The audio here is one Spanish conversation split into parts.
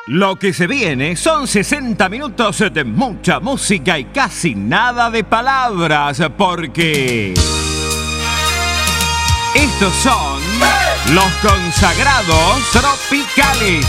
Lo que se viene son 60 minutos de mucha música y casi nada de palabras, porque estos son los consagrados tropicales.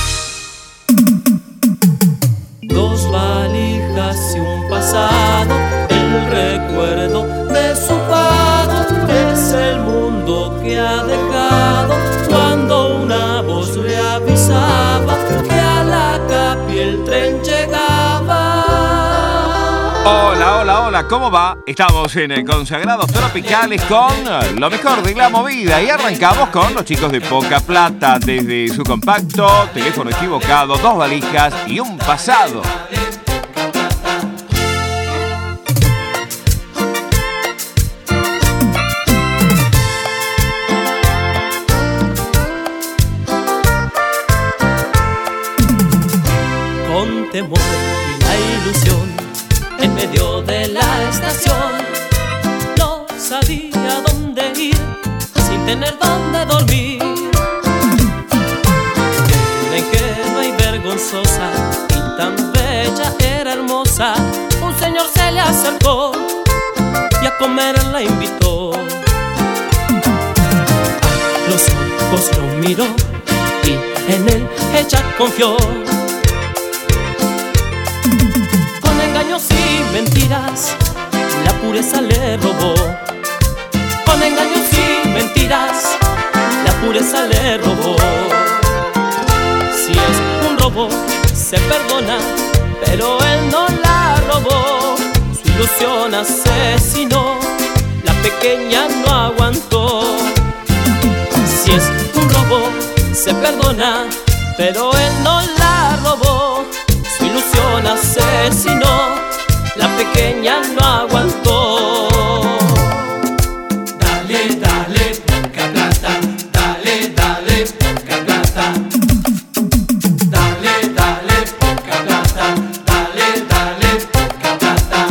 Dos valijas y un pasado, el recuerdo de su fado, es el mundo que ha dejado cuando una voz le avisaba que a la capi el tren llegaba. Hola, hola, hola, ¿cómo va? Estamos en Consagrados Tropicales con lo mejor de la movida y arrancamos con los chicos de Poca Plata desde su compacto Teléfono Equivocado, dos valijas y un pasado. Con temor y la ilusión en medio de la estación, no sabía dónde ir sin tener dónde dormir. La ingenua y vergonzosa y tan bella era hermosa, un señor se le acercó y a comer la invitó. A los ojos lo miró y en él ella confió. Y mentiras, la pureza le robó. Con engaños y mentiras, la pureza le robó. Si es un robo, se perdona, pero él no la robó. Su ilusión asesinó, la pequeña no aguantó. Si es un robo, se perdona, pero él no la robó. Su ilusión asesinó, la pequeña no aguantó. Dale, dale, poca plata. Dale, dale, poca plata. Dale, dale, poca plata. Dale, dale, poca plata.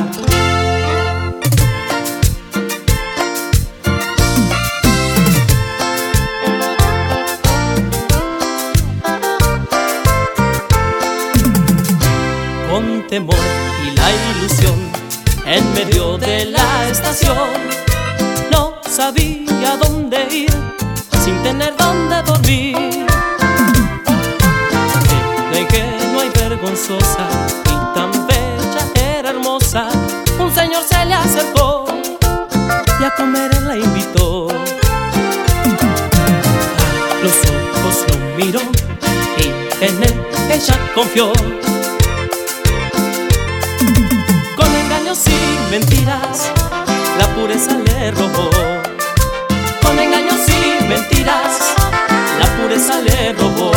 Con temor y la ilusión en medio de la estación, no sabía dónde ir sin tener dónde dormir. La ingenua y vergonzosa y tan bella era hermosa, un señor se le acercó y a comer la invitó. A los ojos lo miró y en él ella confió. Y mentiras, la pureza le robó. Con engaños y mentiras, la pureza le robó.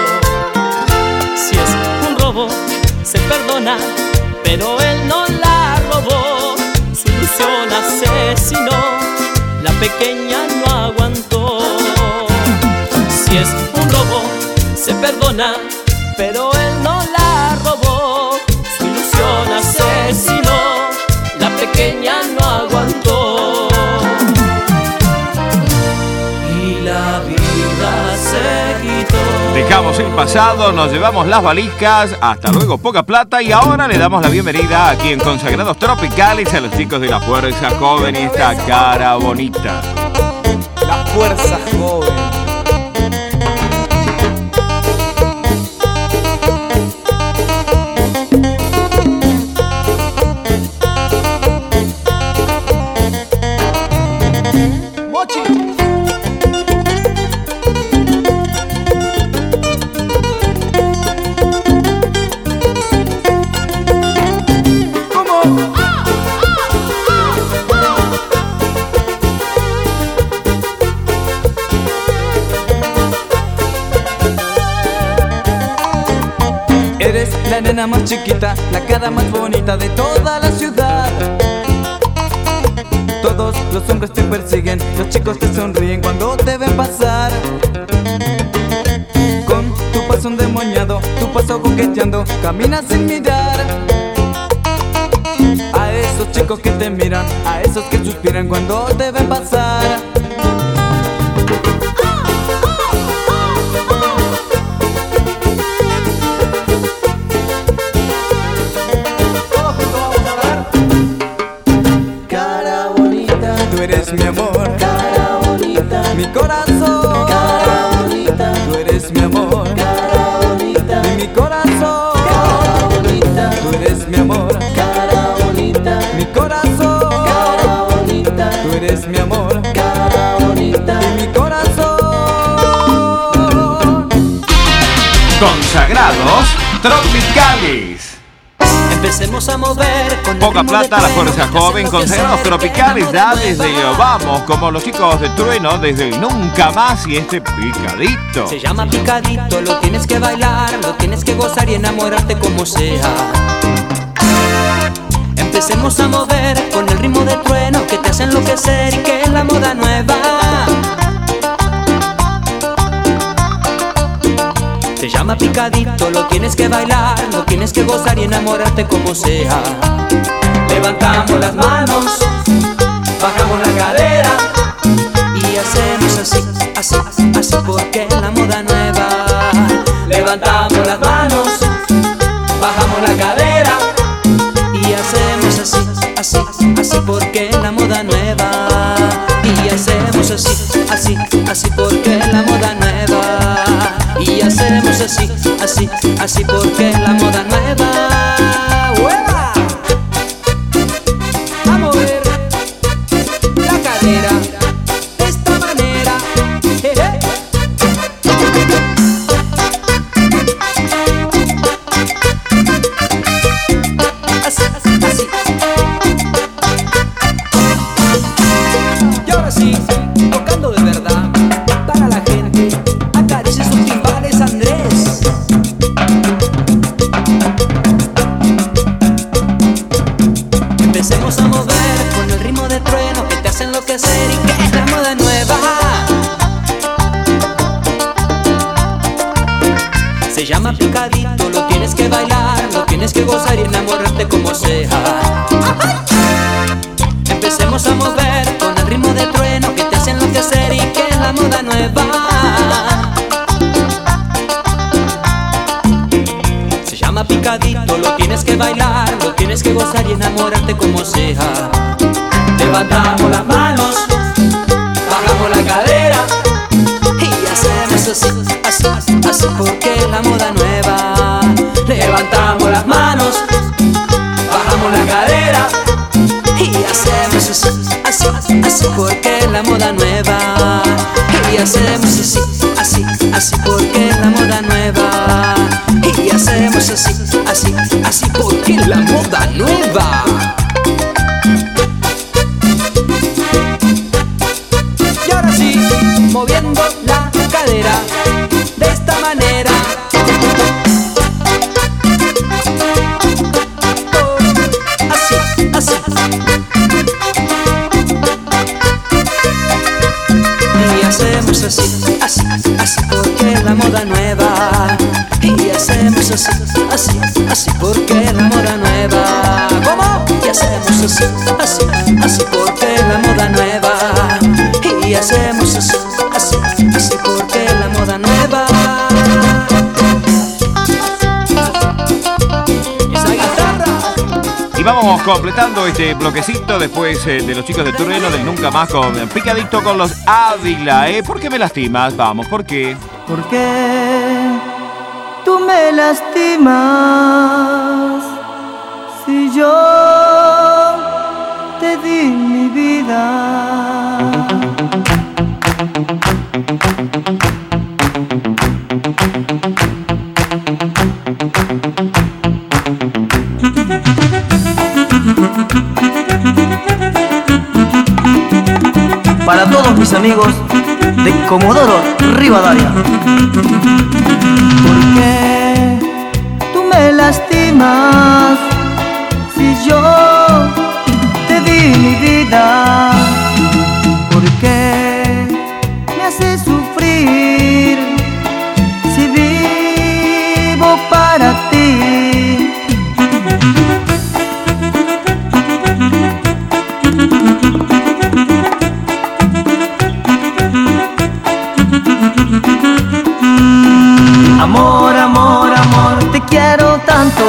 Si es un robo, se perdona, pero él no la robó. Su ilusión asesinó, la pequeña no aguantó. Si es un robo, se perdona, pero él no la robó. Su ilusión asesinó, la pequeña no aguantó. Y la vida se quitó. Dejamos el pasado, nos llevamos las valijas, hasta luego Poca Plata, y ahora le damos la bienvenida aquí en Consagrados Tropicales a los chicos de la Fuerza Joven y esta cara bonita. La Fuerza Joven. Eres la nena más chiquita, la cara más bonita de toda la ciudad. Todos los hombres te persiguen, los chicos te sonríen cuando te ven pasar. Con tu paso endemoniado, tu paso coqueteando, caminas sin mirar. A esos chicos que te miran, a esos que suspiran cuando te ven pasar. eres mi amor, cara bonita, mi corazón, cara bonita, tú eres mi amor, cara bonita, mi corazón, cara bonita, tú eres mi amor, cara bonita, mi corazón, cara bonita, tú eres mi amor, cara bonita. y mi corazón. Consagrados tropicales. Empecemos a mover con el Poca ritmo de plata, la trueno, fuerza que joven, hacemos consagrados que tropicales, se ya mueva. desde Vamos, como los chicos de Trueno, desde el Nunca Más y este picadito. Se llama picadito, lo tienes que bailar, lo tienes que gozar y enamorarte como sea. Empecemos a mover con el ritmo de trueno que te hace enloquecer y que es la moda nueva. Se llama picadito, lo tienes que bailar, lo tienes que gozar y enamorarte como sea. Levantamos las manos, bajamos la cadera y hacemos así, así, así porque es la moda nueva. Levantamos las manos, bajamos la cadera y hacemos así, así, así porque es la moda nueva. Y hacemos así, así, así porque es la moda nueva. Y hacemos así, así, así porque es la moda nueva. ¡Hueva! A mover la cadera de esta manera. Jeje. Así, así. Y ahora sí, tocando de verdad para la gente. Acaricia sus timbales, Andrés. Empecemos a mover con el ritmo de trueno que te hace enloquecer y que es la moda nueva. Se llama picadito, lo tienes que bailar, lo tienes que gozar y enamorarte como sea. Empecemos a mover con el ritmo de trueno que te hace enloquecer y que es la moda nueva. Se llama picadito, lo tienes que bailar, lo tienes que gozar y enamorarte como sea. Levantamos las manos, bajamos la cadera y hacemos así, así, así porque es la moda nueva. Levantamos las manos, bajamos la cadera y hacemos así, así, así porque es la moda nueva. Y hacemos así, así, así porque es la moda nueva. Y hacemos así, así, así porque es la moda nueva. Y ahora sí, moviendo la cadera de esta manera. Así, así. Y hacemos así, así, así porque es la moda nueva. Y hacemos así, así, así porque es la moda nueva. ¿Cómo? Y hacemos así, así, así porque es la moda nueva. Y hacemos así, así, así porque es la moda nueva. Esa guitarra. Y vamos completando este bloquecito después de los chicos de Trueno, del Nunca Más con picadito con los Ávila. ¿Por qué me lastimas? Vamos, ¿por qué? ¿Por qué tú me lastimas si yo te di mi vida? Para todos mis amigos de Comodoro Rivadavia. ¿Por qué tú me lastimas si yo te di mi vida? ¿Por qué me haces sufrir si vivo para ti? Amor, amor, amor, te quiero tanto.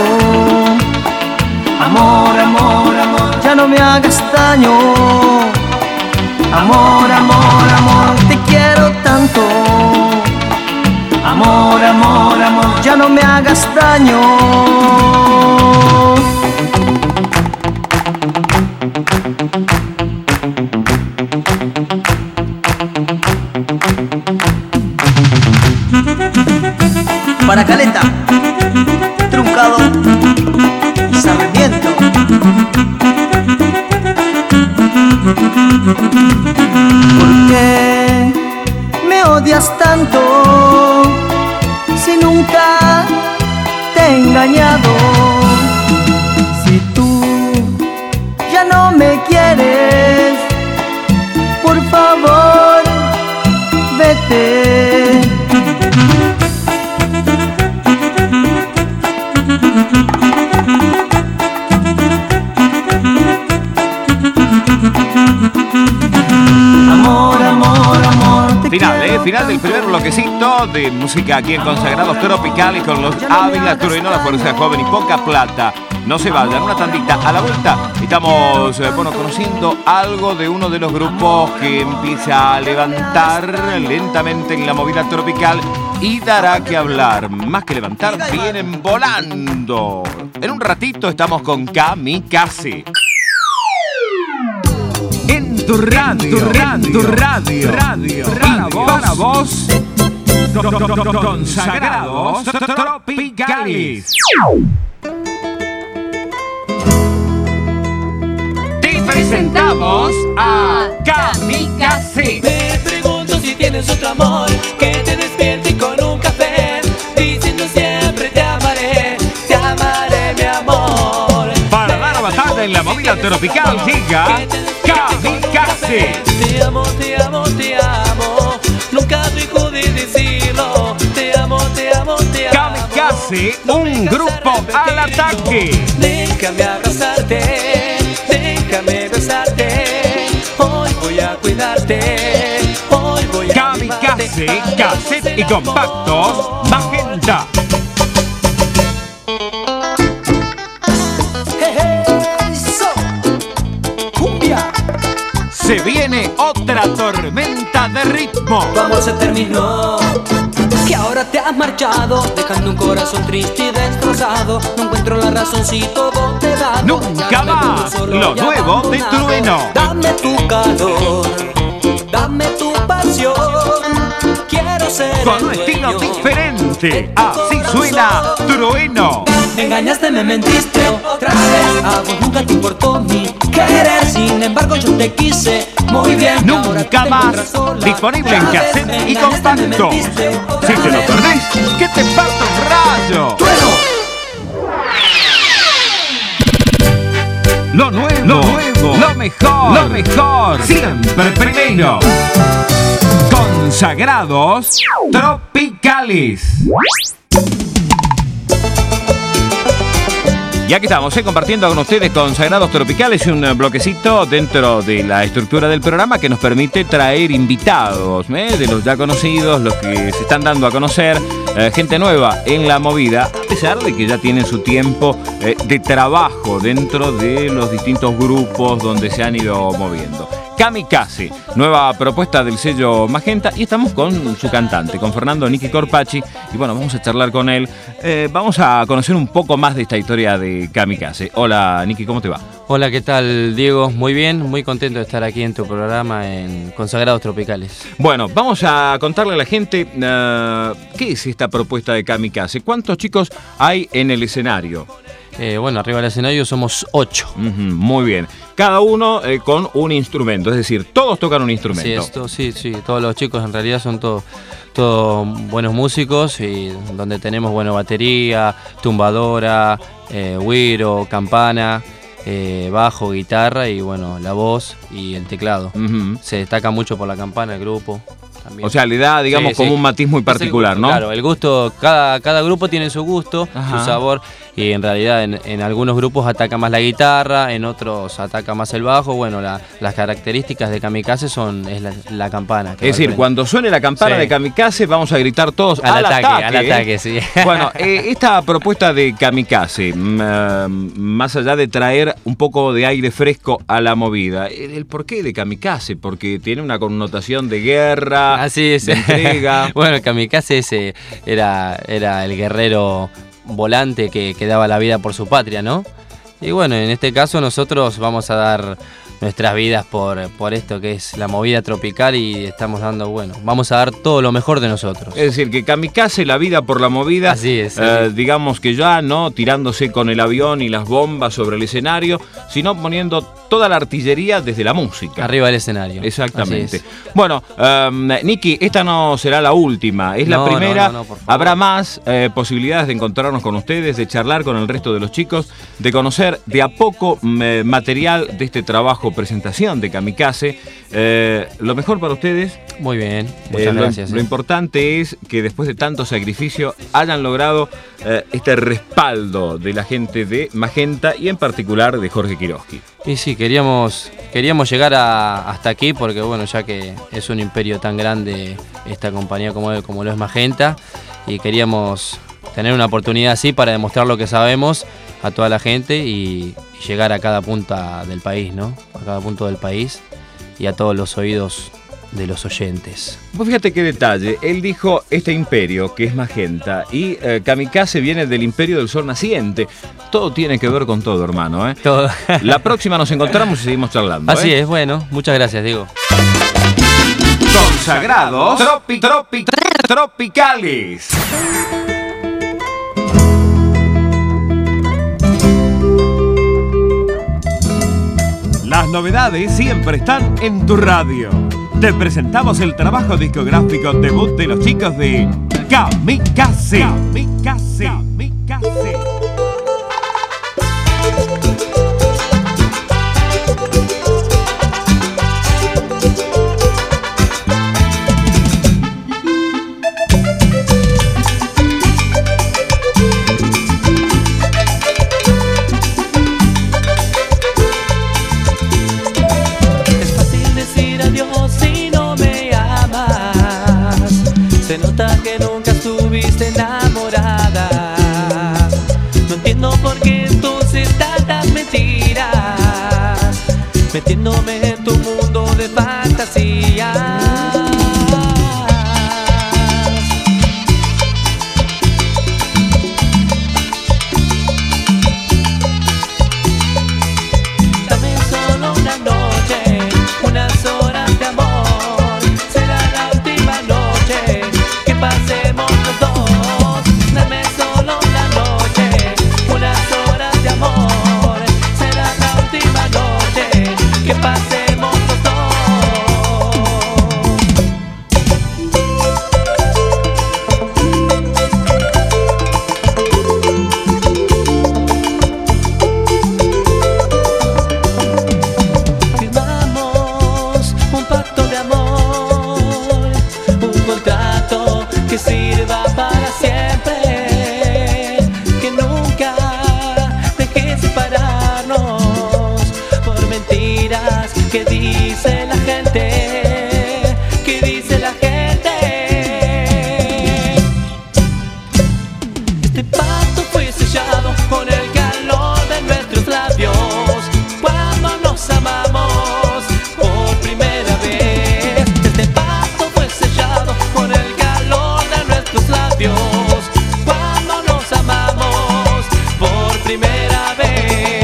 Amor, amor, amor, ya no me hagas daño. Amor, amor, amor, te quiero tanto. Amor, amor, amor, ya no me hagas daño. Para Caleta, Truncado y Sarmiento. ¿Por qué me odias tanto si nunca te he engañado? Si tú ya no me quieres, por favor, vete. Amor, amor, amor, te quiero Final del primer bloquecito de música aquí en Consagrados Tropicales con los Ávila Trueno, la Fuerza Joven y Poca Plata. No se vayan, una tandita. A la vuelta estamos conociendo algo de uno de los grupos que empieza a levantar lentamente en la movida tropical y dará que hablar. Más que levantar, vienen volando. En un ratito estamos con Kamikaze. En tu radio, para vos, Consagrados Tropicales. Te presentamos a Kamikaze. Me pregunto si tienes otro amor que te despierte con un café, diciendo siempre te amaré, mi amor. Para dar batalla en la movida tropical llega Kamikaze. Te amo, te amo, te amo. Nunca dejo de decirlo. Te amo, te amo, te amo. Kamikaze, un grupo al ataque. Déjame abrazarte, déjame besarte. Hoy voy a cuidarte. Hoy voy a Kamikaze, mimarte. cassette y compactos, Magenta. Se viene otra tormenta de ritmo. Tu amor se terminó, que ahora te has marchado, dejando un corazón triste y destrozado. No encuentro la razón si todo te da. Nunca más, lo nuevo de Trueno. Dame tu calor, dame tu pasión. Quiero ser Con un el estilo dueño diferente, de tu así suena Trueno. Me engañaste, me mentiste otra vez. A vos nunca te importó mi querer. Sin embargo yo te quise muy bien. Ahora Nunca te más, encuentras sola. disponible en Otra vez cassette me y engañaste, me compacto. mentiste otra Si te lo vez. perdés, que te parta un rayo. Lo nuevo, lo mejor, siempre primero. Consagrados Tropicales. Y aquí estamos, compartiendo con ustedes Consagrados Tropicales, un bloquecito dentro de la estructura del programa que nos permite traer invitados, de los ya conocidos, los que se están dando a conocer, gente nueva en la movida, a pesar de que ya tienen su tiempo de trabajo dentro de los distintos grupos donde se han ido moviendo. Kamikaze, nueva propuesta del sello Magenta, y estamos con su cantante, con Fernando Nicky Corpachi, y bueno, vamos a charlar con él, vamos a conocer un poco más de esta historia de Kamikaze. Hola Nicky, ¿cómo te va? Hola, ¿qué tal, Diego? Muy bien, muy contento de estar aquí en tu programa en Consagrados Tropicales. Bueno, vamos a contarle a la gente qué es esta propuesta de Kamikaze. ¿Cuántos chicos hay en el escenario? Bueno, arriba del escenario somos 8. Muy bien. Cada uno con un instrumento, es decir, todos tocan un instrumento. Sí, todos los chicos en realidad son todos buenos músicos, y donde tenemos, batería, tumbadora, güiro, campana, bajo, guitarra y la voz y el teclado. Se destaca mucho por la campana el grupo. También. O sea, le da, digamos, como un matiz muy particular, ¿no? Claro, el gusto, cada grupo tiene su gusto, su sabor. y en realidad en algunos grupos ataca más la guitarra, en otros ataca más el bajo. Bueno, las características de Kamikaze es la campana. Es decir, cuando suene la campana de Kamikaze vamos a gritar todos al ataque, sí. Bueno, esta propuesta de Kamikaze, más allá de traer un poco de aire fresco a la movida, ¿el porqué de Kamikaze? Porque tiene una connotación de guerra, así es. de entrega. Bueno, Kamikaze era el guerrero volante que daba la vida por su patria, ¿no? Y bueno, en este caso nosotros vamos a dar nuestras vidas por esto que es la movida tropical y vamos a dar todo lo mejor de nosotros. Es decir, que Kamikaze, la vida por la movida, así es. Digamos que ya no tirándose con el avión y las bombas sobre el escenario, sino poniendo toda la artillería desde la música. Arriba del escenario. Exactamente. Bueno, Nicky, esta no será la última, es la primera. No, por favor. Habrá más posibilidades de encontrarnos con ustedes, de charlar con el resto de los chicos, de conocer de a poco material de este trabajo presentación de Kamikaze. Lo mejor para ustedes. Muy bien, muchas gracias. Lo importante es que después de tanto sacrificio hayan logrado este respaldo de la gente de Magenta y en particular de Jorge Quiroski. Y sí, queríamos llegar hasta aquí porque bueno, ya que es un imperio tan grande esta compañía como lo es Magenta, y queríamos tener una oportunidad así para demostrar lo que sabemos a toda la gente y llegar a cada punta del país, ¿no? A cada punto del país y a todos los oídos de los oyentes. Pues fíjate qué detalle, él dijo este imperio que es Magenta y Kamikaze viene del imperio del sol naciente. Todo tiene que ver con todo, hermano, ¿eh? Todo. La próxima nos encontramos y seguimos charlando. Así es, bueno, muchas gracias, Diego. Consagrados tropicales. Las novedades siempre están en tu radio. Te presentamos el trabajo discográfico debut de los chicos de Kamikaze. Kamikaze. Se nota que nunca estuviste enamorada. No entiendo por qué entonces tantas mentiras, metiéndome en tu mundo de fantasía. Dame solo una noche, unas horas de amor. Será la última noche que pasemos los dos. Dame solo una noche, unas horas de amor. Será la última noche que pasemos los dos. Firmamos un pacto de amor, un contrato que sirva para siempre, que nunca deje separarnos por mentiras que dice la gente, que dice la gente. Este pacto fue sellado con el calor de nuestros labios cuando nos amamos por primera vez. Este pacto fue sellado con el calor de nuestros labios cuando nos amamos por primera vez.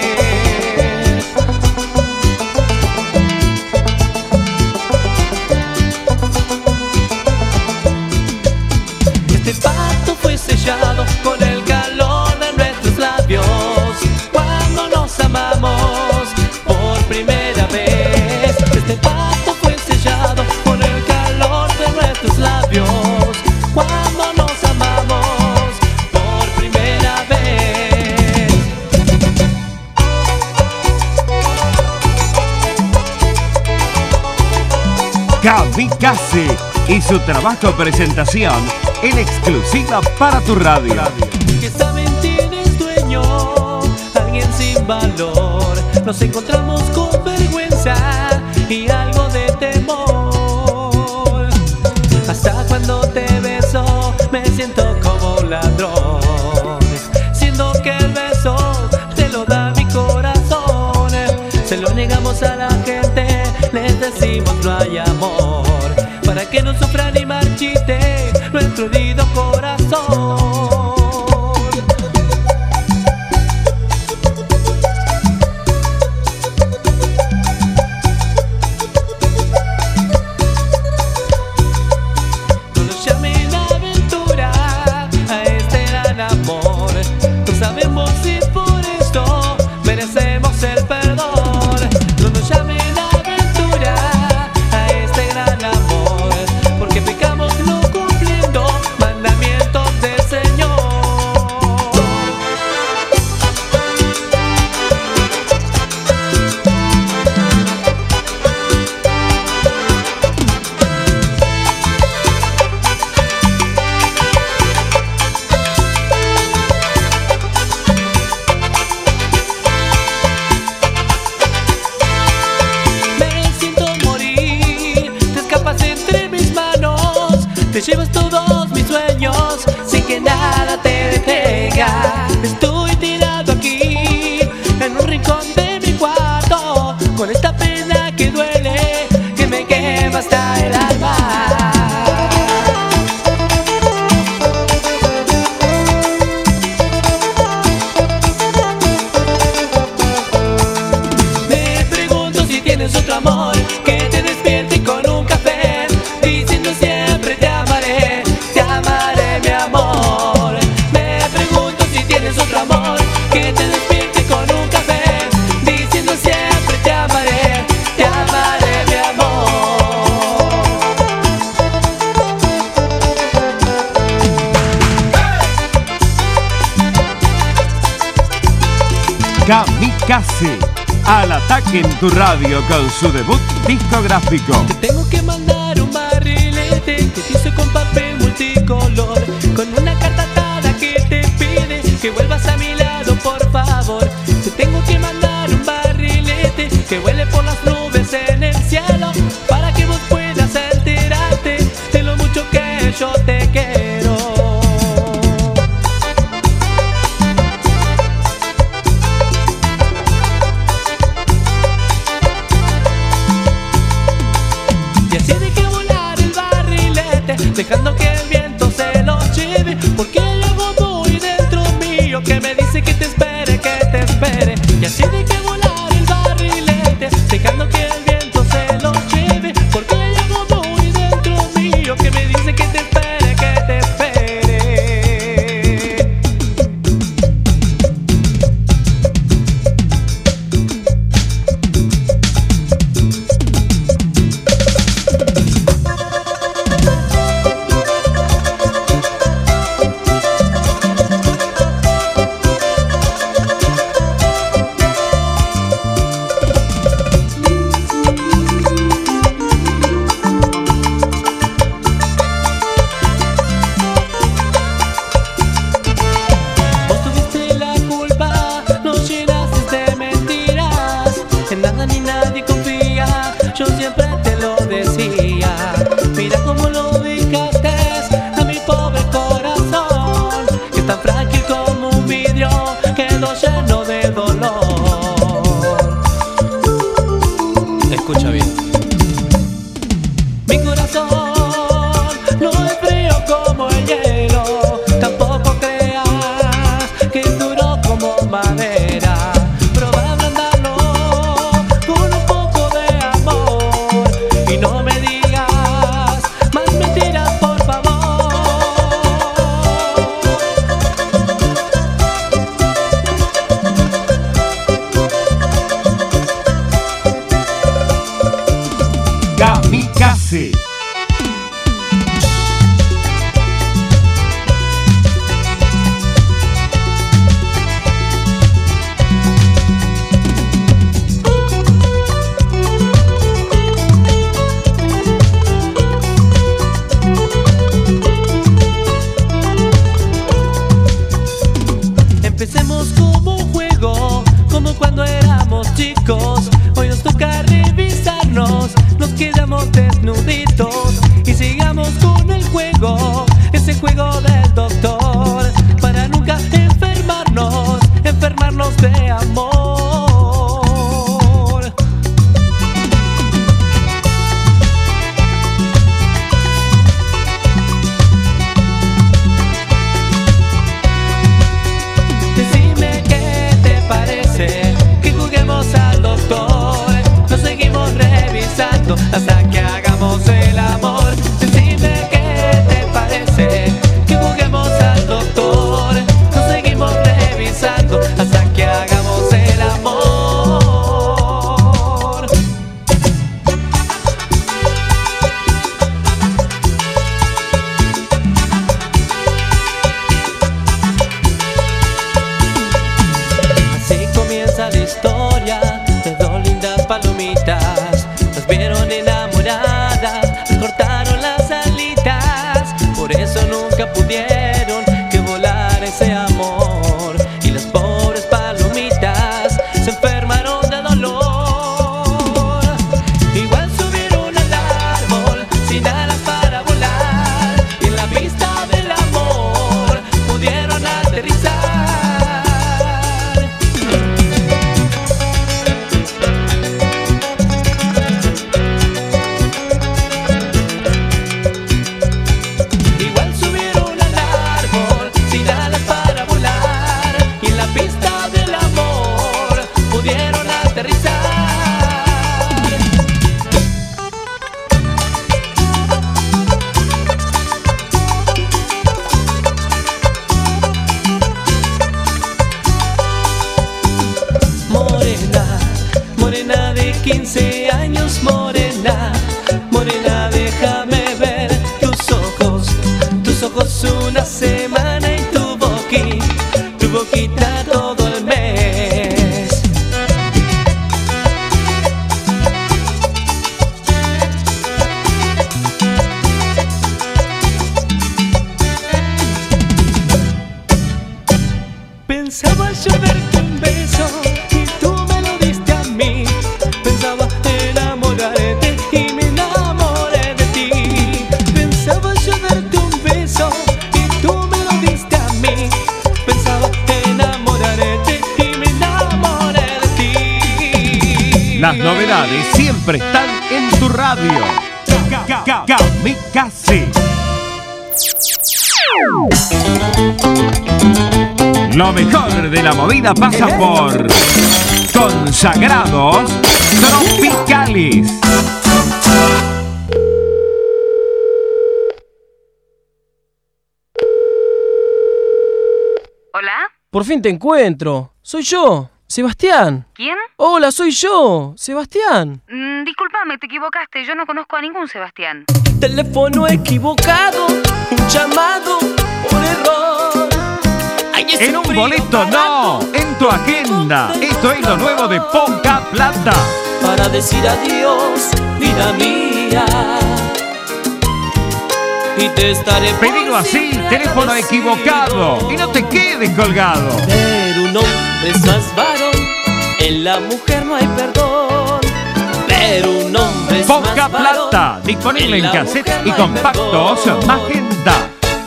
Este pacto fue sellado con el calor de nuestros labios cuando nos amamos por primera vez. Este pacto fue sellado con el calor de nuestros labios cuando nos amamos por primera vez. Kamikaze y su trabajo presentación en exclusiva para tu radio. Que esta mentira es dueña valor. Nos encontramos con vergüenza y algo de temor. Hasta cuando te beso me siento como ladrón, siendo que el beso te lo da mi corazón. Se lo negamos a la gente, les decimos no hay amor, para que no sufra ni marchite nuestro herido corazón. No nos llamen aventura a este gran amor, no sabemos si por esto merecemos el perdón. No nos llamen aventura a este gran amor, porque pecamos no cumpliendo mandamientos del Señor. Me siento morir, te escapas entre mis manos, te llevas todos mis sueños sin que nada te detenga. Estoy tirado aquí en un rincón de mi cuarto, con esta pena que duele, que me quema hasta el alma. Me pregunto si tienes otro amor que te despierte con un café, diciendo siempre te amaré mi amor. Me pregunto si tienes otro amor que te despierte con un café, diciendo siempre te amaré mi amor. Kamikaze, al ataque en tu radio con su debut discográfico. Te tengo que mandar un barrilete que te hice con papel multicolor, con una carta atada que te pide que vuelvas a mi lado, por favor. Te tengo que mandar un barrilete que vuele por las nubes en el cielo, para que vos puedas enterarte de lo mucho que yo te quiero. Y así dejé volar el barrilete, dejando que el viento se lo lleve, porque hay algo muy dentro mío que me dice que te espere, que te espere. Y así dejé volar el barrilete, dejando que el viento se lo lleve, porque hay algo muy dentro mío que me dice que te espere, que te espere. Vos tuviste la culpa, nos llenaste de mentiras, en nada ni nadie confía, yo siempre te lo decía. Mira cómo lo dejaste a mi pobre corazón, que es tan frágil como un vidrio, quedó lleno de dolor. Escucha bien. Mi corazón no es frío como el hielo, tampoco creas que es duro como madera. Proba a ablandarlo con un poco de amor y no me digas más mentiras, por favor. Kamikaze. Empecemos como un juego, como cuando sueños, morena, morena, déjame ver tus ojos una semana y tu boquita todo el mes. Pensaba yo darte un beso y tú me lo diste a mí. Pensaba enamorarte y me enamoré de ti. Pensaba yo darte un beso y tú me lo diste a mí. Pensaba enamorarte y me enamoré de ti. Las novedades siempre están en tu radio. Kamikaze. Lo mejor de la movida pasa por Consagrados Tropicales. ¿Hola? Por fin te encuentro. Soy yo, Sebastián. ¿Quién? Hola, soy yo, Sebastián. Discúlpame, te equivocaste. Yo no conozco a ningún Sebastián. Teléfono equivocado, un llamado por error. Ay, En un boleto no, en tu agenda. Esto es lo nuevo de Poca Plata. Para decir adiós, vida mía. Y te estaré por Pedilo así, siempre teléfono agradecido. equivocado. Y no te quedes colgado. Pero un hombre es más varón, en la mujer no hay perdón. Pero un hombre es Poca más varón, Plata, disponible en la cassette mujer y no hay compactos perdón. Magenta.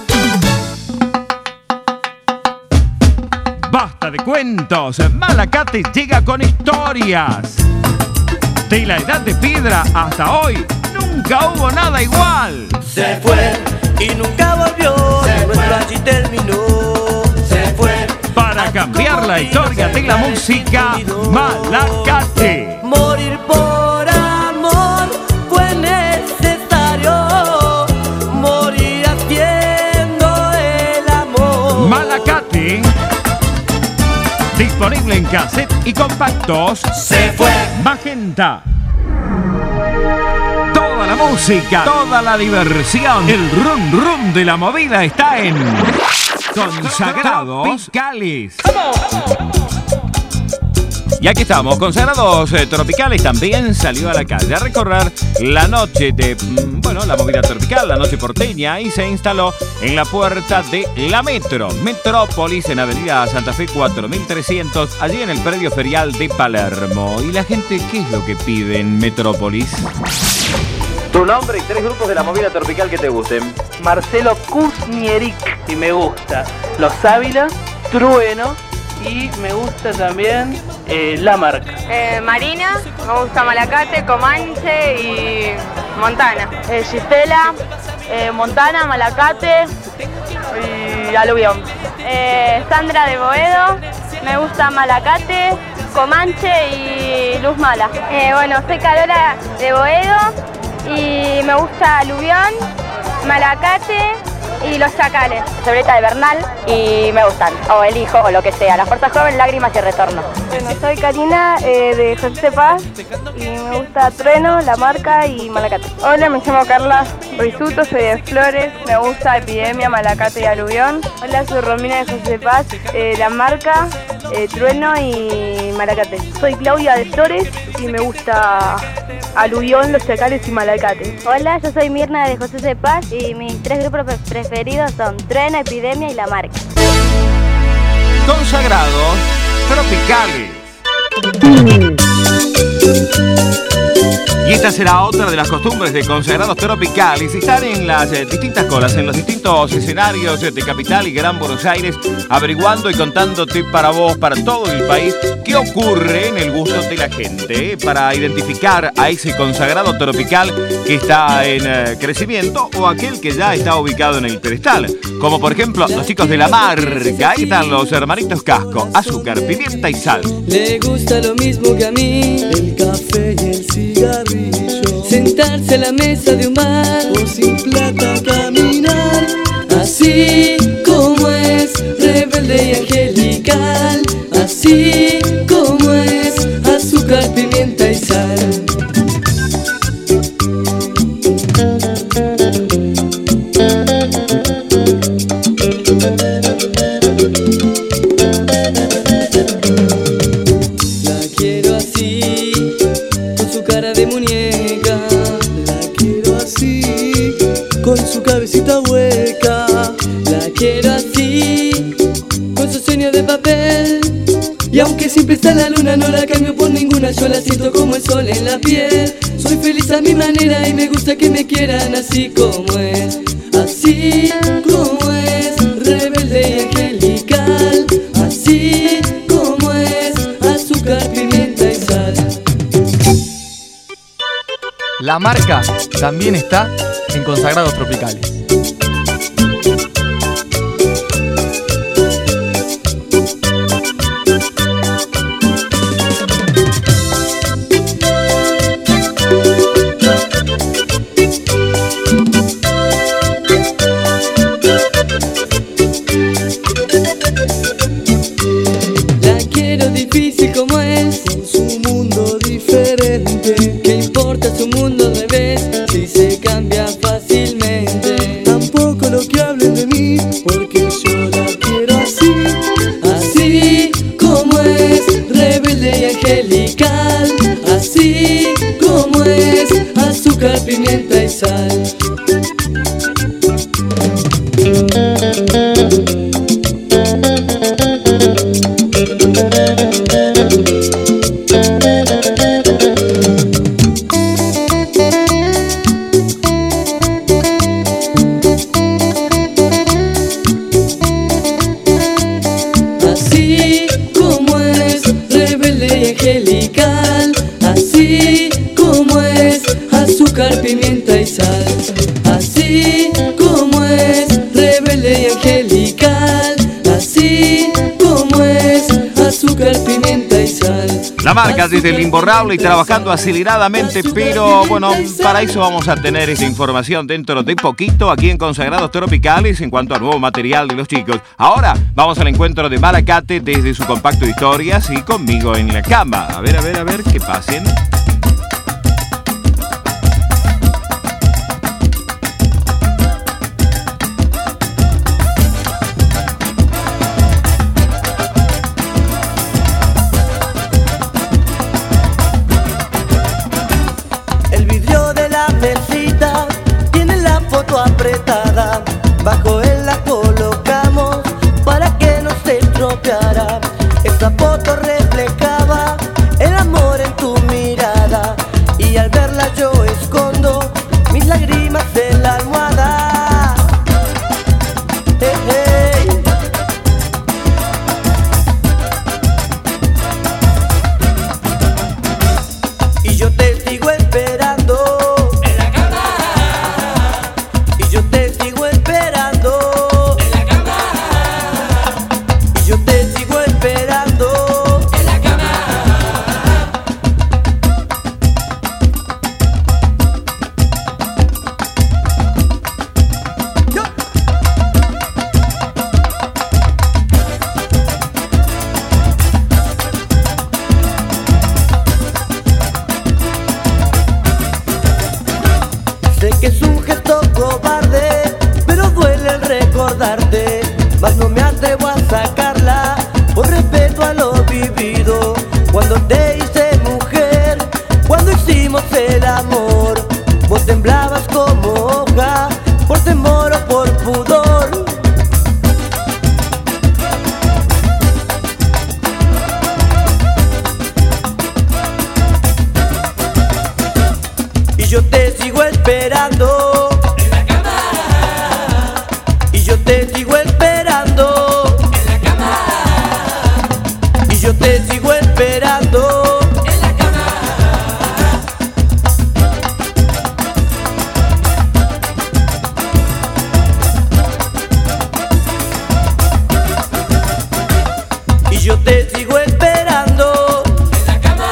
Basta de cuentos, Malacate llega con historias. De la edad de piedra hasta hoy, nunca hubo nada igual. Se fue y nunca volvió, nuestro allí terminó. Se fue Para cambiar la historia de la música, Malacate. morir por amor fue necesario, morir haciendo el amor. Malacate, disponible en cassette y compactos. Se fue. Magenta. Toda la música, toda la diversión, el rum rum de la movida está en Consagrados Tropicales. Y aquí estamos, Consagrados Tropicales también salió a la calle a recorrer la noche de, la movida tropical, la noche porteña, y se instaló en la puerta de la Metrópolis, en Avenida Santa Fe 4300, allí en el predio ferial de Palermo. ¿Y la gente qué es lo que pide en Metrópolis? Tu nombre y 3 grupos de la movida tropical que te gusten. Marcelo Kuznierik, y me gusta Los Ávila, Trueno, y me gusta también La Marca. Marina, me gusta Malacate, Comanche y Montana. Gisela, Montana, Malacate y Aluvión. Sandra de Boedo, me gusta Malacate, Comanche y Luz Mala. Soy Carola de Boedo y me gusta Aluvión, Malacate y Los Chacales. Violeta de Bernal y me gustan, o elijo, o lo que sea. La Fuerza Joven, Lágrimas y Retorno. Bueno, soy Karina de José Paz y me gusta Trueno, La Marca y Malacate. Hola, me llamo Carla Risuto, soy de Flores, me gusta Epidemia, Malacate y Aluvión. Hola, soy Romina de José Paz, La Marca, Trueno y Malacate. Soy Claudia de Flores y me gusta Aluvión, Los Chacales y Malacate. Hola, yo soy Mirna de José de Paz y mis 3 grupos preferidos son Trueno, Epidemia y La Marca. Consagrados Tropicales. Y esta será otra de las costumbres de Consagrados Tropicales. Están en las distintas colas, en los distintos escenarios de Capital y Gran Buenos Aires, averiguando y contándote para vos, para todo el país, qué ocurre en el gusto de la gente, para identificar a ese consagrado tropical que está en crecimiento o aquel que ya está ubicado en el pedestal. Como por ejemplo los chicos de La Marca. Ahí están los hermanitos Casco, azúcar, pimienta y sal. Le gusta lo mismo que a mí, el café y el cigarrillo. Sentarse a la mesa de un bar o sin plata caminar. Así como es, rebelde y angelical. Así como es, azúcar, pimienta y sal. su cara de muñeca. La quiero así, con su cabecita hueca. La quiero así, con su sueño de papel. Y aunque siempre está la luna, no la cambio por ninguna. Yo la siento como el sol en la piel. Soy feliz a mi manera y me gusta que me quieran así como es. Así como es, rebelde y angelical. Así como es, azúcar, pimienta y sal. La marca también está en Consagrados Tropicales. La quiero difícil como es, con su mundo diferente. ¿Qué importa su mundo al revés si se cambia fácilmente? Tampoco lo que hablen de mí, porque yo la quiero así. Así como es, rebelde y angelical. Así como es, azúcar, pimienta y sal. Así como es, rebelde y angelical. Así como es, azúcar, pimienta y sal. Así como es, rebelde y angelical. Así como es, azúcar, pimienta y sal. La marca desde el imborrable y trabajando aceleradamente, pero bueno, para eso vamos a tener esta información dentro de poquito aquí en Consagrados Tropicales en cuanto al nuevo material de los chicos. Ahora vamos al encuentro de Malacate desde su compacto Historias y Conmigo en la Cama. A ver, que pasen. El vidrio de la mesita tiene la foto apretada. Bajo él la colocamos para que no se estropeara. Esa foto reflejaba el amor en tu mirada. Y al verla yo escondo mis lágrimas en la almohada. Hey, hey. Y yo te sigo esperando en la cama. Y yo te sigo esperando en la cama. Y yo te sigo esperando en la cama. Sé que es un gesto cobarde, pero duele el recordarte. Mas no me atrevo a sacarla por respeto a lo vivido. Cuando te hice mujer, cuando hicimos el amor, vos temblabas como hoja, por temor o por pudor. Y yo te sigo esperando en la cama. Y yo te sigo esperando en la cama. Y yo te sigo esperando en la cama. Y yo te sigo esperando en la cama.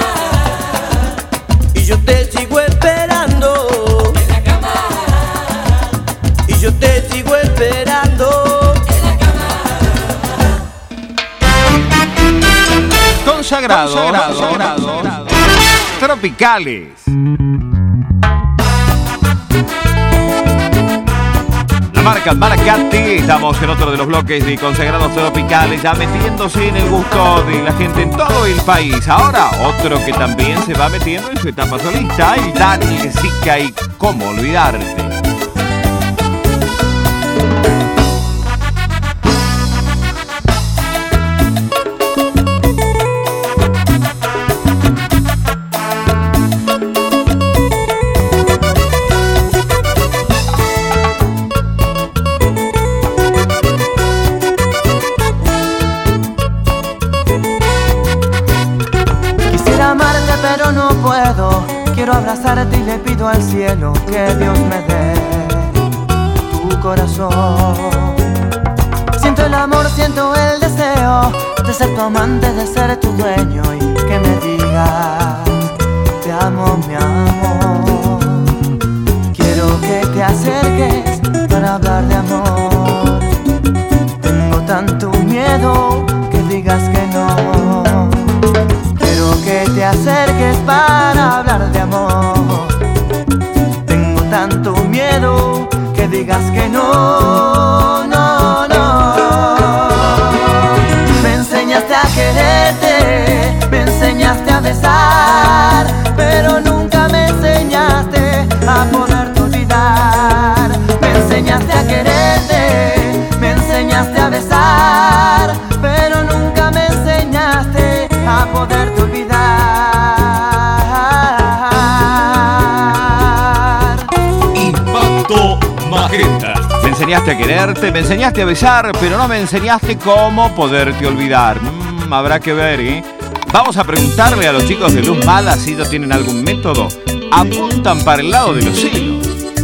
Y yo te sigo esperando en la cama. Y yo te sigo esperando en la cama. Consagrados Tropicales. La marca Dinamarca, Malacate. Estamos en otro de los bloques de Consagrados Tropicales, ya metiéndose en el gusto de la gente en todo el país. Ahora, otro que también se va metiendo en su etapa solista, y Dani Sica y Cómo Olvidarte. Pero no puedo, quiero abrazarte y le pido al cielo que Dios me dé tu corazón. Siento el amor, siento el deseo de ser tu amante, de ser tu dueño y que me digas te amo, mi amor. Quiero que te acerques para hablar de amor. Tengo tanto miedo que digas que no. Quiero que te acerques para hablar de amor. Tengo tanto miedo que digas que no, no, no. Me enseñaste a quererte, me enseñaste a besar, pero nunca me enseñaste a poderte olvidar. Me enseñaste a quererte, me enseñaste a besar, pero nunca me enseñaste a poderte olvidar. Impacto Magenta. Me enseñaste a quererte, me enseñaste a besar, pero no me enseñaste cómo poderte olvidar. Habrá que ver, ¿eh? Vamos a preguntarle a los chicos de Luz Mala si ellos tienen algún método. Apuntan para el lado de los celos.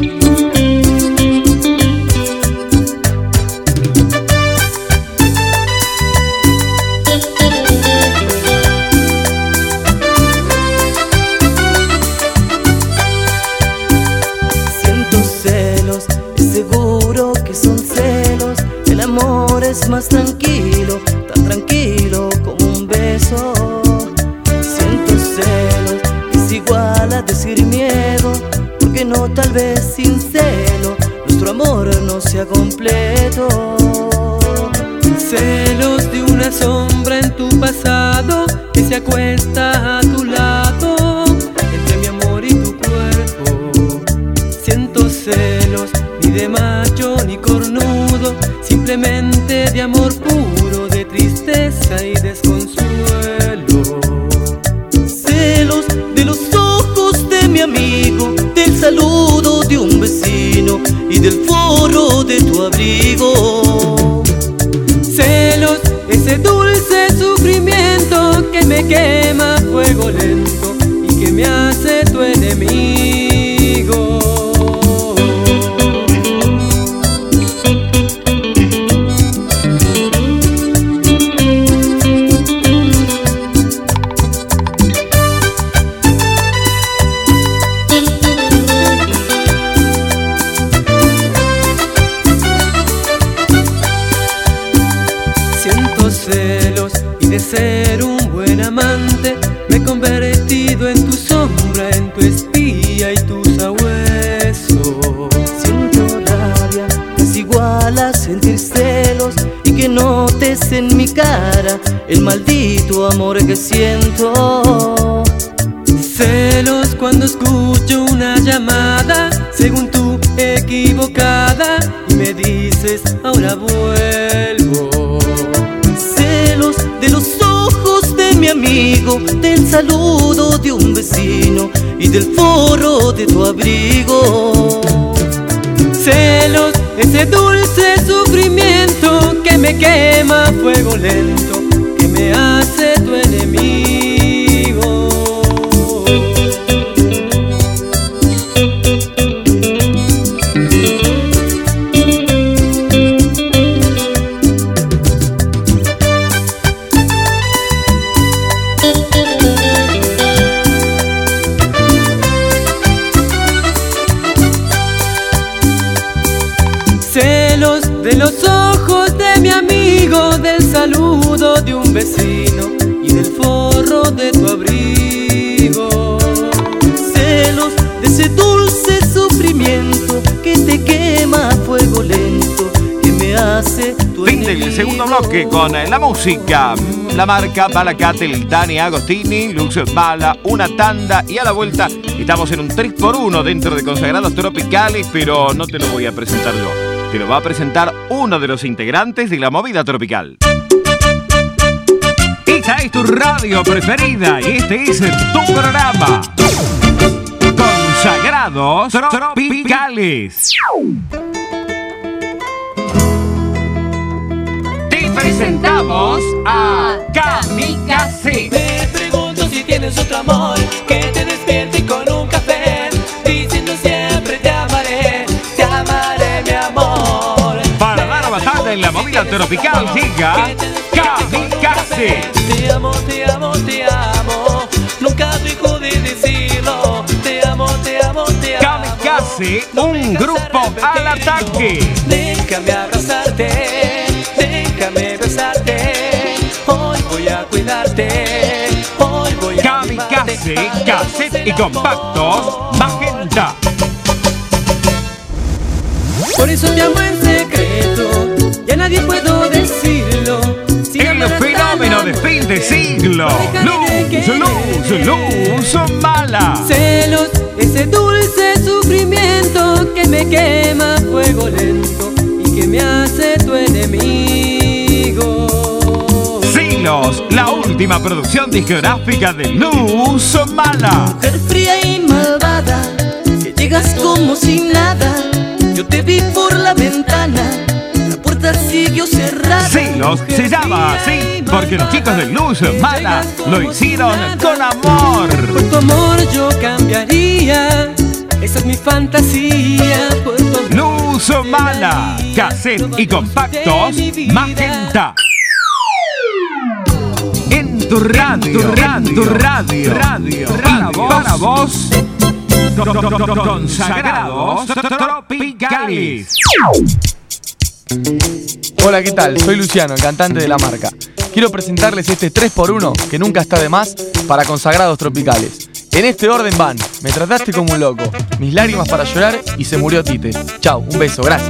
Es más tranquilo, tan tranquilo como un beso. Siento celos, es igual a decir miedo, porque no, tal vez sin celo nuestro amor no sea completo. Celos de una sombra en tu pasado que se acuesta a tu lado, entre mi amor y tu cuerpo. Siento celos, ni de macho ni cornudo, simplemente de amor puro, de tristeza y desconsuelo. Celos de los ojos de mi amigo, del saludo de un vecino y del forro de tu abrigo. Celos, ese dulce sufrimiento que me quema a fuego lento y que me hace tu enemigo. Celos y de ser un buen amante me he convertido en tu sombra, en tu espía y tu sabueso. Siento rabia, es igual a sentir celos y que notes en mi cara el maldito amor que siento. Celos cuando escucho una llamada, según tú equivocada, y me dices ahora vuelvo. Celos de los ojos de mi amigo, del saludo de un vecino y del forro de tu abrigo. Celos, ese dulce sufrimiento que me quema a fuego lento, que me hace tu enemigo. Celos de los ojos de mi amigo, del saludo de un vecino y del forro de tu abrigo. Celos de ese dulce sufrimiento que te quema a fuego lento segundo bloque con la música. La Marca, Malacate, el Dani Agostini, Lux Mala, una tanda y a la vuelta estamos en un 3x1 dentro de Consagrados Tropicales, pero no te lo voy a presentar yo. Te lo va a presentar uno de los integrantes de la movida tropical. Esta es tu radio preferida y este es tu programa. Consagrados Tropicales. Te presentamos a Kamikaze. Me pregunto si tienes otro amor que te despierte con un café, diciendo siempre te amaré mi amor. Para dar batalla en la movida tropical llega Kamikaze. Te amo, te amo, te amo. Nunca dejo de decirlo. Te amo, te amo, te amo. Kamikaze, un grupo al ataque. Déjame abrazarte, déjame besarte. Hoy voy a cuidarte. Hoy voy a Kamikaze, cassette y compactos, Magenta. Por eso te amo en secreto, ya nadie puedo decirlo. El fenómeno de fin de siglo. Luz Mala. Celos, ese dulce sufrimiento que me quema a fuego lento y que me hace tu enemigo. Siglos, la última producción discográfica de Luz Mala. Mujer fría y malvada, que llegas como si nada. Yo te vi por la ventana, la puerta siguió cerrada. Siglos se llama así porque los chicos de Luz Mala lo hicieron con amor. Por tu amor yo cambiaría, esa es mi fantasía. Por tu Luz Mala, cassette y compactos, Magenta. En tu radio, para vos. Consagrados Tropicales. Hola, ¿qué tal? Soy Luciano, el cantante de La Marca. Quiero presentarles este 3x1 que nunca está de más para Consagrados Tropicales. En este orden van: Me trataste como un loco, Mis lágrimas para llorar y Se murió Tite. Chau, un beso, gracias.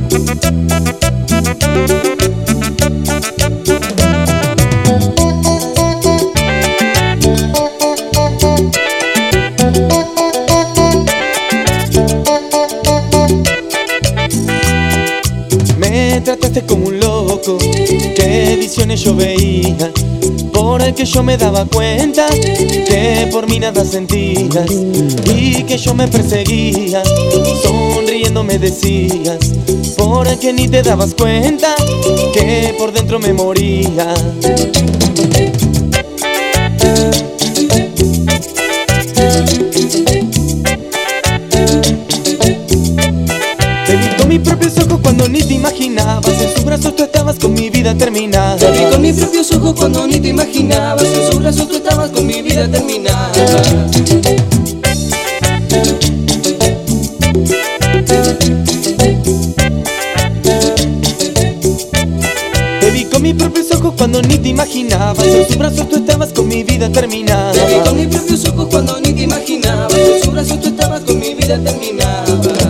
Me trataste como un loco, qué visiones yo veía, por el que yo me daba cuenta que por mí nada sentías y que yo me perseguía, sonriendo me decías, por el que ni te dabas cuenta que por dentro me moría. Te vi con mis propios ojos cuando ni te imaginabas, en sus brazos tú estabas con mi vida terminada. Te vi con mis propios ojos cuando ni te imaginabas, en sus brazos tú estabas con mi vida terminada. Te vi con mis propios ojos cuando ni te imaginabas, en sus brazos tú estabas con mi vida terminada. Te vi con mis propios ojos cuando ni te imaginabas, en sus brazos tú estabas con mi vida terminada.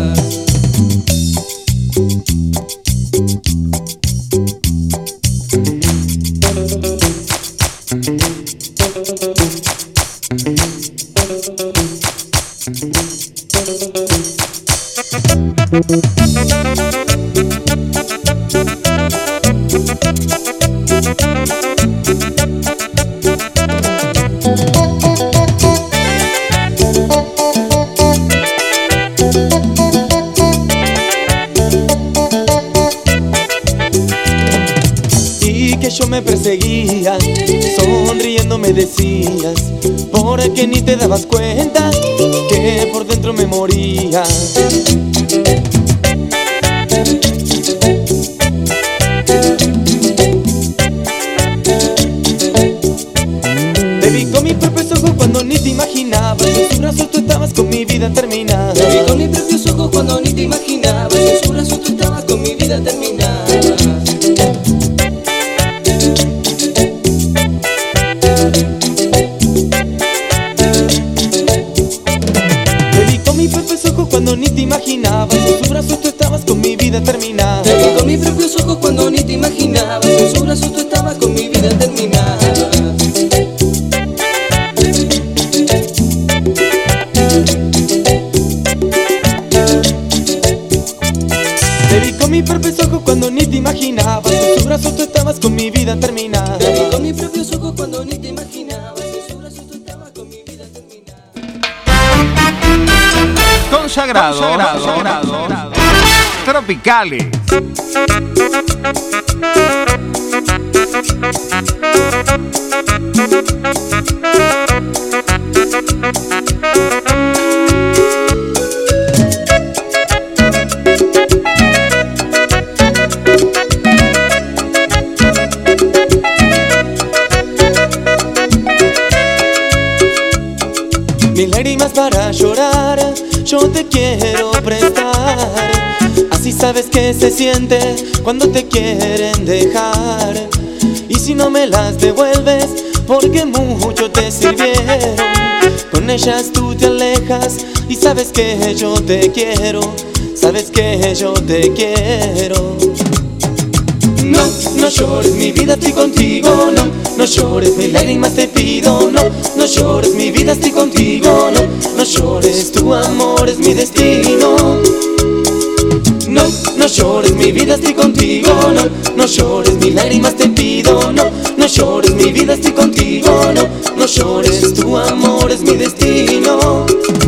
Y que yo me perseguía, sonriendo me decías, por el que ni te dabas cuenta que por dentro me moría. Te vi con mis propios ojos cuando ni te imaginabas, en sus brazos tú estabas con mi vida terminada. Te vi con mis propios ojos cuando ni te imaginabas, en sus brazos tú estabas con mi vida terminada. Te vi con mis propios ojos cuando ni te imaginabas, en sus brazos tú estabas con mi vida terminada. Te vi con mis propios ojos cuando ni te imaginabas, en En sus brazos tú estabas con mi vida terminada. Te vi con mis propios ojos cuando ni te imaginabas. En sus brazos tú estabas con mi vida terminada. Te vi con mis propios ojos cuando ni te imaginabas. En sus brazos tú estabas con mi vida terminada. Consagrado. Tropicales. Mis lágrimas para llorar, yo te quiero prestar. Así sabes que se siente cuando te quieren dejar. Y si no me las devuelves, porque mucho te sirvieron. Con ellas tú te alejas y sabes que yo te quiero. Sabes que yo te quiero. No, no llores mi vida, estoy contigo. No, no llores mis lágrimas, te pido. No, no llores mi vida, estoy contigo. No, no llores, tu amor es mi destino. No, no llores mi vida, estoy contigo. No, no llores mis lágrimas, te pido. No, no llores mi vida, estoy contigo. No, no llores, tu amor es mi destino.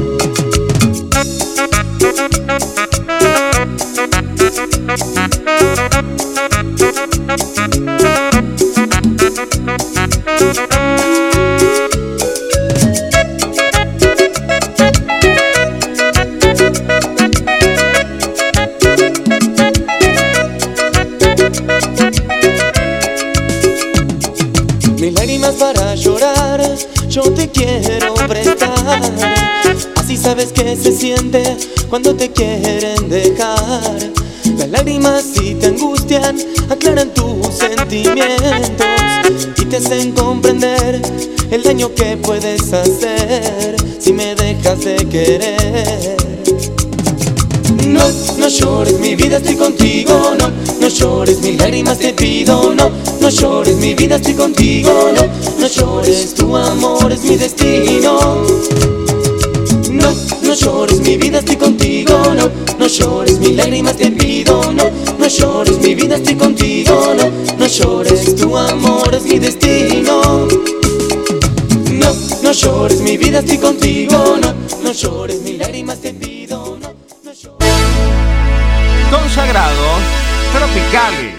Mis lágrimas para llorar, yo te quiero prestar. Así sabes que se siente cuando te quieren dejar. Las lágrimas si te angustian, aclaran tus sentimientos y te hacen comprender el daño que puedes hacer si me dejas de querer. No, no llores mi vida, estoy contigo. No, no llores mis lágrimas, te pido. No, no llores mi vida, estoy contigo. No, no llores, tu amor es mi destino. No, no llores mi vida, estoy contigo. No, no llores mis lágrimas, te pido. No, no llores mi vida, estoy contigo. No, no llores, tu amor es mi destino. No, no llores mi vida, estoy contigo. No, no llores mis lágrimas, te pido. No, no llores. Consagrados tropicales.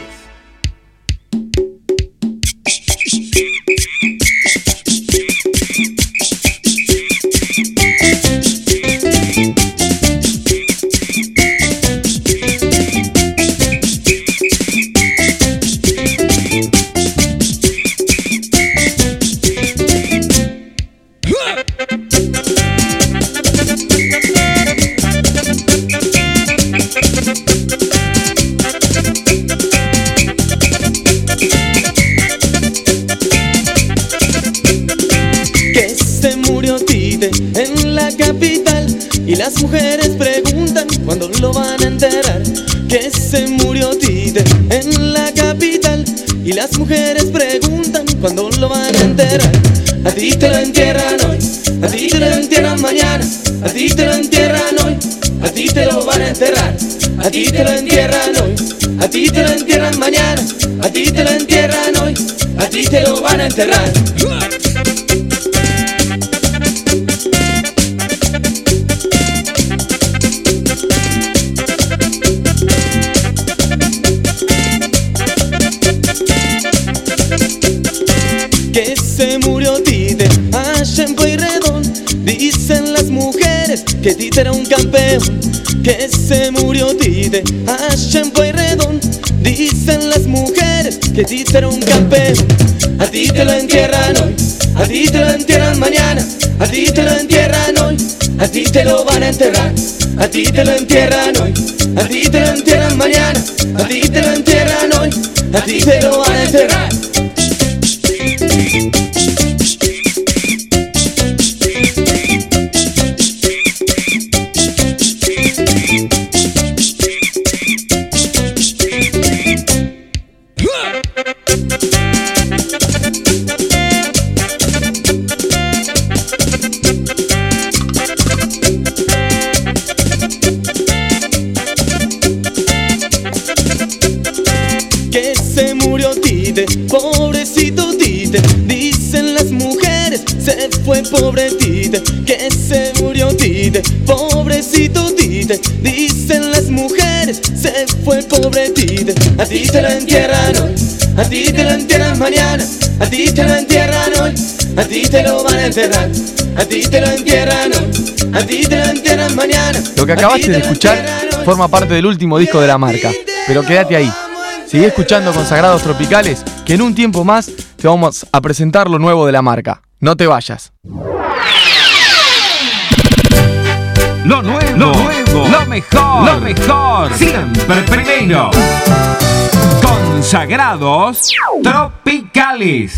En la capital y las mujeres preguntan cuándo lo van a enterrar. Que se murió Tite en la capital y las mujeres preguntan cuándo lo van a enterrar. A ti te lo entierran hoy, a ti te lo entierran mañana, a ti te lo entierran hoy, a ti te lo van a enterrar. A ti te lo entierran hoy, a ti te lo entierran mañana, a ti te lo entierran hoy, a ti te lo van a enterrar. Que se murió Tite allá en Pueyrredón. Dicen las mujeres que Tite era un campeón. Que se murió Tite allá en Pueyrredón. Dicen las mujeres que Tite era un campeón. A ti te lo entierran hoy, a ti te lo entierran mañana, a ti te lo entierran hoy, a ti te lo van a enterrar. A ti te lo entierran hoy, a ti te lo entierran mañana, a ti te lo entierran hoy, a ti te lo van a enterrar. sobre Tite, que se murió Tite, pobrecito Tite. Dicen las mujeres, se fue pobre Tite. A ti te lo entierran hoy, a ti te lo entierran mañana, a ti te lo entierran hoy, a ti te lo van a enterrar, a ti te lo entierran hoy, a ti te lo entierran mañana. Lo que acabaste de escuchar forma parte del último disco de La Marca, pero quédate ahí. Sigue escuchando Consagrados Tropicales, que en un tiempo más te vamos a presentar lo nuevo de La Marca. No te vayas. Lo nuevo, lo mejor, siempre primero. Consagrados Tropicales.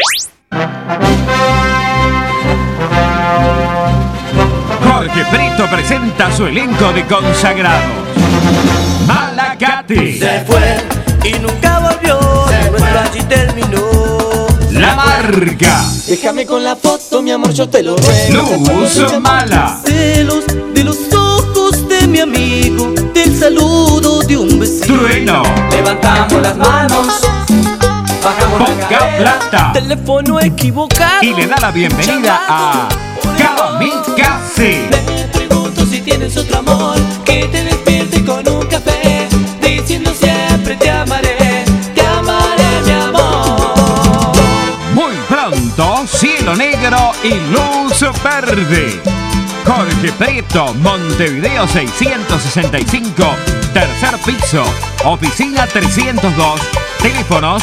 Jorge Prieto presenta su elenco de consagrados. Malacate. Se fue y nunca volvió, nuestro allí terminó. La Marca. Déjame con la foto, mi amor, yo te lo ruego. Luz Mala. Celos de los ojos de mi amigo, del saludo de un vecino. Trueno. Levantamos las manos, bajamos Poca Plata. Teléfono equivocado. Y le da la bienvenida a Kamikaze. Me pregunto si tienes otro amor que te despierte con un café, diciendo siempre te amaré, mi amor. Muy pronto, Cielo Negro y Luz Verde. Jorge Prieto, Montevideo 665, tercer piso, oficina 302, teléfonos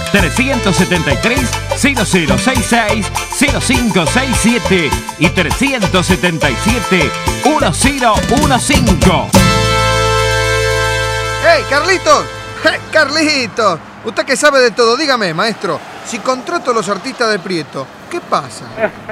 373-0066, 0567 y 377-1015. ¡Hey, Carlitos! ¡Hey, Carlitos! Usted que sabe de todo, dígame, maestro, si contrato a los artistas de Prieto, ¿qué pasa?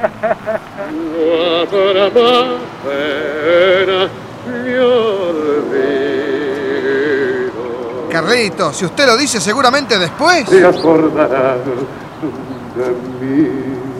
Carlitos, si usted lo dice seguramente después. Se acordará de mí.